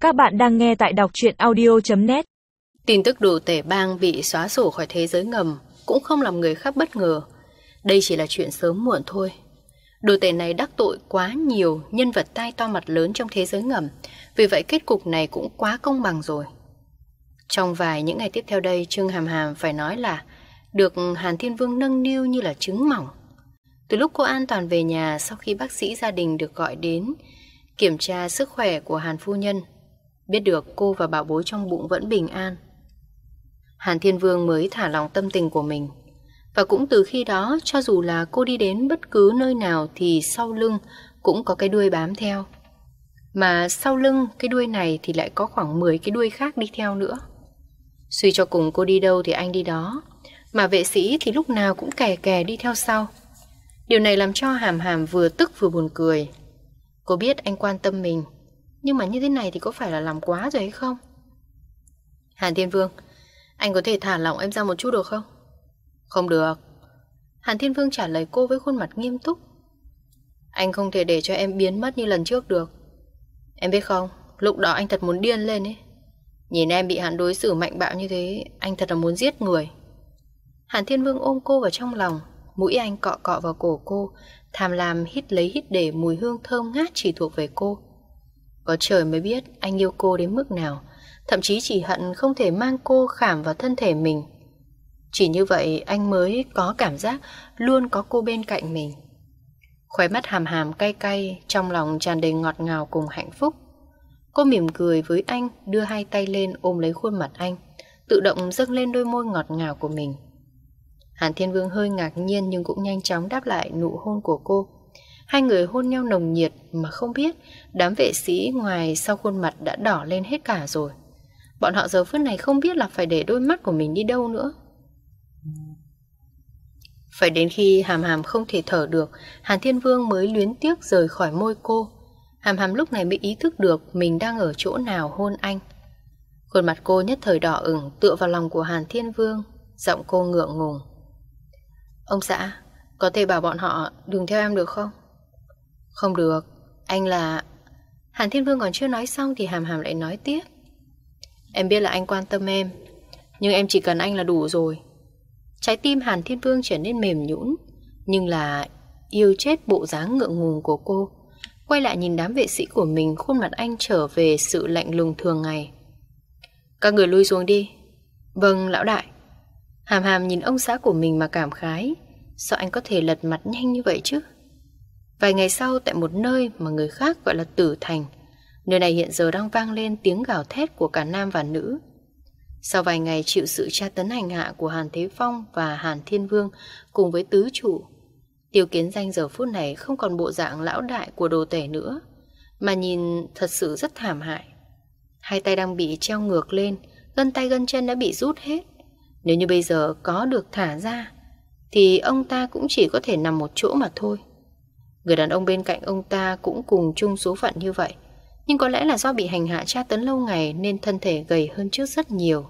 Các bạn đang nghe tại đọc truyện audio.net. Tin tức đồ tể bang bị xóa sổ khỏi thế giới ngầm cũng không làm người khác bất ngờ. Đây chỉ là chuyện sớm muộn thôi. Đồ tể này đắc tội quá nhiều nhân vật tai to mặt lớn trong thế giới ngầm, vì vậy kết cục này cũng quá công bằng rồi. Trong vài những ngày tiếp theo đây, Trương Hàm Hàm phải nói là được Hàn Thiên Vương nâng niu như là trứng mỏng. Từ lúc cô an toàn về nhà sau khi bác sĩ gia đình được gọi đến kiểm tra sức khỏe của Hàn phu nhân, biết được cô và bảo bối trong bụng vẫn bình an, Hàn Thiên Vương mới thả lòng tâm tình của mình. Và cũng từ khi đó, cho dù là cô đi đến bất cứ nơi nào thì sau lưng cũng có cái đuôi bám theo. Mà sau lưng cái đuôi này thì lại có khoảng 10 cái đuôi khác đi theo nữa. Suy cho cùng cô đi đâu thì anh đi đó, mà vệ sĩ thì lúc nào cũng kè kè đi theo sau. Điều này làm cho Hàm Hàm vừa tức vừa buồn cười. Cô biết anh quan tâm mình, nhưng mà như thế này thì có phải là làm quá rồi hay không? Hàn Thiên Vương, anh có thể thả lỏng em ra một chút được không? Không được. Hàn Thiên Vương trả lời cô với khuôn mặt nghiêm túc. Anh không thể để cho em biến mất như lần trước được. Em biết không, lúc đó anh thật muốn điên lên ấy. Nhìn em bị hắn đối xử mạnh bạo như thế, anh thật là muốn giết người. Hàn Thiên Vương ôm cô vào trong lòng, mũi anh cọ cọ vào cổ cô, tham lam hít lấy hít để mùi hương thơm ngát chỉ thuộc về cô. Có trời mới biết anh yêu cô đến mức nào, thậm chí chỉ hận không thể mang cô khảm vào thân thể mình. Chỉ như vậy anh mới có cảm giác luôn có cô bên cạnh mình. Khóe mắt Hàm Hàm cay cay, trong lòng tràn đầy ngọt ngào cùng hạnh phúc. Cô mỉm cười với anh, đưa hai tay lên ôm lấy khuôn mặt anh, tự động dâng lên đôi môi ngọt ngào của mình. Hàn Thiên Vương hơi ngạc nhiên nhưng cũng nhanh chóng đáp lại nụ hôn của cô. Hai người hôn nhau nồng nhiệt mà không biết đám vệ sĩ ngoài sau khuôn mặt đã đỏ lên hết cả rồi. Bọn họ giờ phút này không biết là phải để đôi mắt của mình đi đâu nữa. Phải đến khi Hàm Hàm không thể thở được, Hàn Thiên Vương mới luyến tiếc rời khỏi môi cô. Hàm Hàm lúc này mới ý thức được mình đang ở chỗ nào hôn anh. Khuôn mặt cô nhất thời đỏ ửng, tựa vào lòng của Hàn Thiên Vương, giọng cô ngượng ngùng. Ông xã, có thể bảo bọn họ đừng theo em được không? Không được, anh là... Hàn Thiên Vương còn chưa nói xong thì Hàm Hàm lại nói tiếp. Em biết là anh quan tâm em, nhưng em chỉ cần anh là đủ rồi. Trái tim Hàn Thiên Vương trở nên mềm nhũn, nhưng là yêu chết bộ dáng ngượng ngùng của cô. Quay lại nhìn đám vệ sĩ của mình, khuôn mặt anh trở về sự lạnh lùng thường ngày. Các người lui xuống đi. Vâng, lão đại. Hàm Hàm nhìn ông xã của mình mà cảm khái. Sao anh có thể lật mặt nhanh như vậy chứ? Vài ngày sau, tại một nơi mà người khác gọi là Tử Thành, nơi này hiện giờ đang vang lên tiếng gào thét của cả nam và nữ. Sau vài ngày chịu sự tra tấn hành hạ của Hàn Thế Phong và Hàn Thiên Vương cùng với tứ chủ, Tiêu Kiến Danh giờ phút này không còn bộ dạng lão đại của đồ tể nữa, mà nhìn thật sự rất thảm hại. Hai tay đang bị treo ngược lên, gân tay gân chân đã bị rút hết. Nếu như bây giờ có được thả ra, thì ông ta cũng chỉ có thể nằm một chỗ mà thôi. Người đàn ông bên cạnh ông ta cũng cùng chung số phận như vậy, nhưng có lẽ là do bị hành hạ tra tấn lâu ngày nên thân thể gầy hơn trước rất nhiều.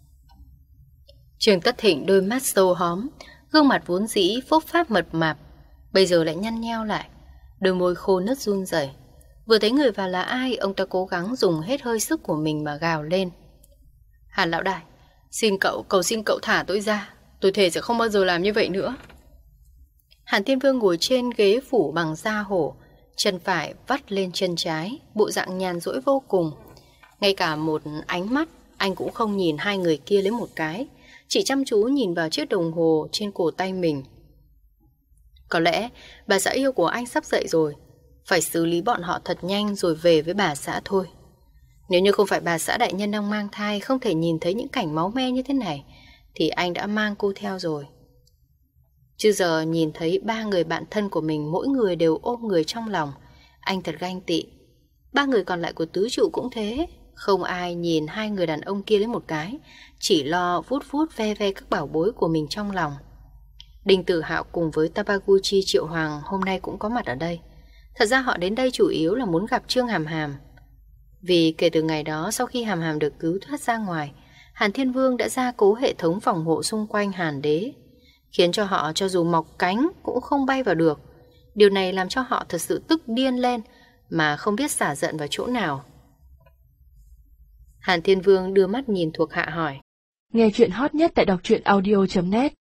Trường Tất Thịnh đôi mắt sâu hóm, gương mặt vốn dĩ phốp pháp mập mạp, bây giờ lại nhăn nheo lại, đôi môi khô nứt run rẩy. Vừa thấy người vào là ai, ông ta cố gắng dùng hết hơi sức của mình mà gào lên. Hàn lão đại, xin cậu, cầu xin cậu thả tôi ra, tôi thề sẽ không bao giờ làm như vậy nữa. Hàn Thiên Vương ngồi trên ghế phủ bằng da hổ, chân phải vắt lên chân trái, bộ dạng nhàn rỗi vô cùng. Ngay cả một ánh mắt anh cũng không nhìn hai người kia lấy một cái, chỉ chăm chú nhìn vào chiếc đồng hồ trên cổ tay mình. Có lẽ bà xã yêu của anh sắp dậy rồi, phải xử lý bọn họ thật nhanh rồi về với bà xã thôi. Nếu như không phải bà xã đại nhân đang mang thai, không thể nhìn thấy những cảnh máu me như thế này, thì anh đã mang cô theo rồi. Chứ giờ nhìn thấy ba người bạn thân của mình mỗi người đều ôm người trong lòng, anh thật ganh tị. Ba người còn lại của tứ trụ cũng thế, không ai nhìn hai người đàn ông kia lấy một cái, chỉ lo vuốt vuốt ve ve các bảo bối của mình trong lòng. Đinh Tử Hạo cùng với Tabaguchi Triệu Hoàng hôm nay cũng có mặt ở đây. Thật ra họ đến đây chủ yếu là muốn gặp Trương Hàm Hàm. Vì kể từ ngày đó, sau khi Hàm Hàm được cứu thoát ra ngoài, Hàn Thiên Vương đã gia cố hệ thống phòng hộ xung quanh Hàn Đế, khiến cho họ cho dù mọc cánh cũng không bay vào được. Điều này làm cho họ thật sự tức điên lên mà không biết xả giận vào chỗ nào. Hàn Thiên Vương đưa mắt nhìn thuộc hạ hỏi. Nghe chuyện hot nhất tại đọc truyện audio.net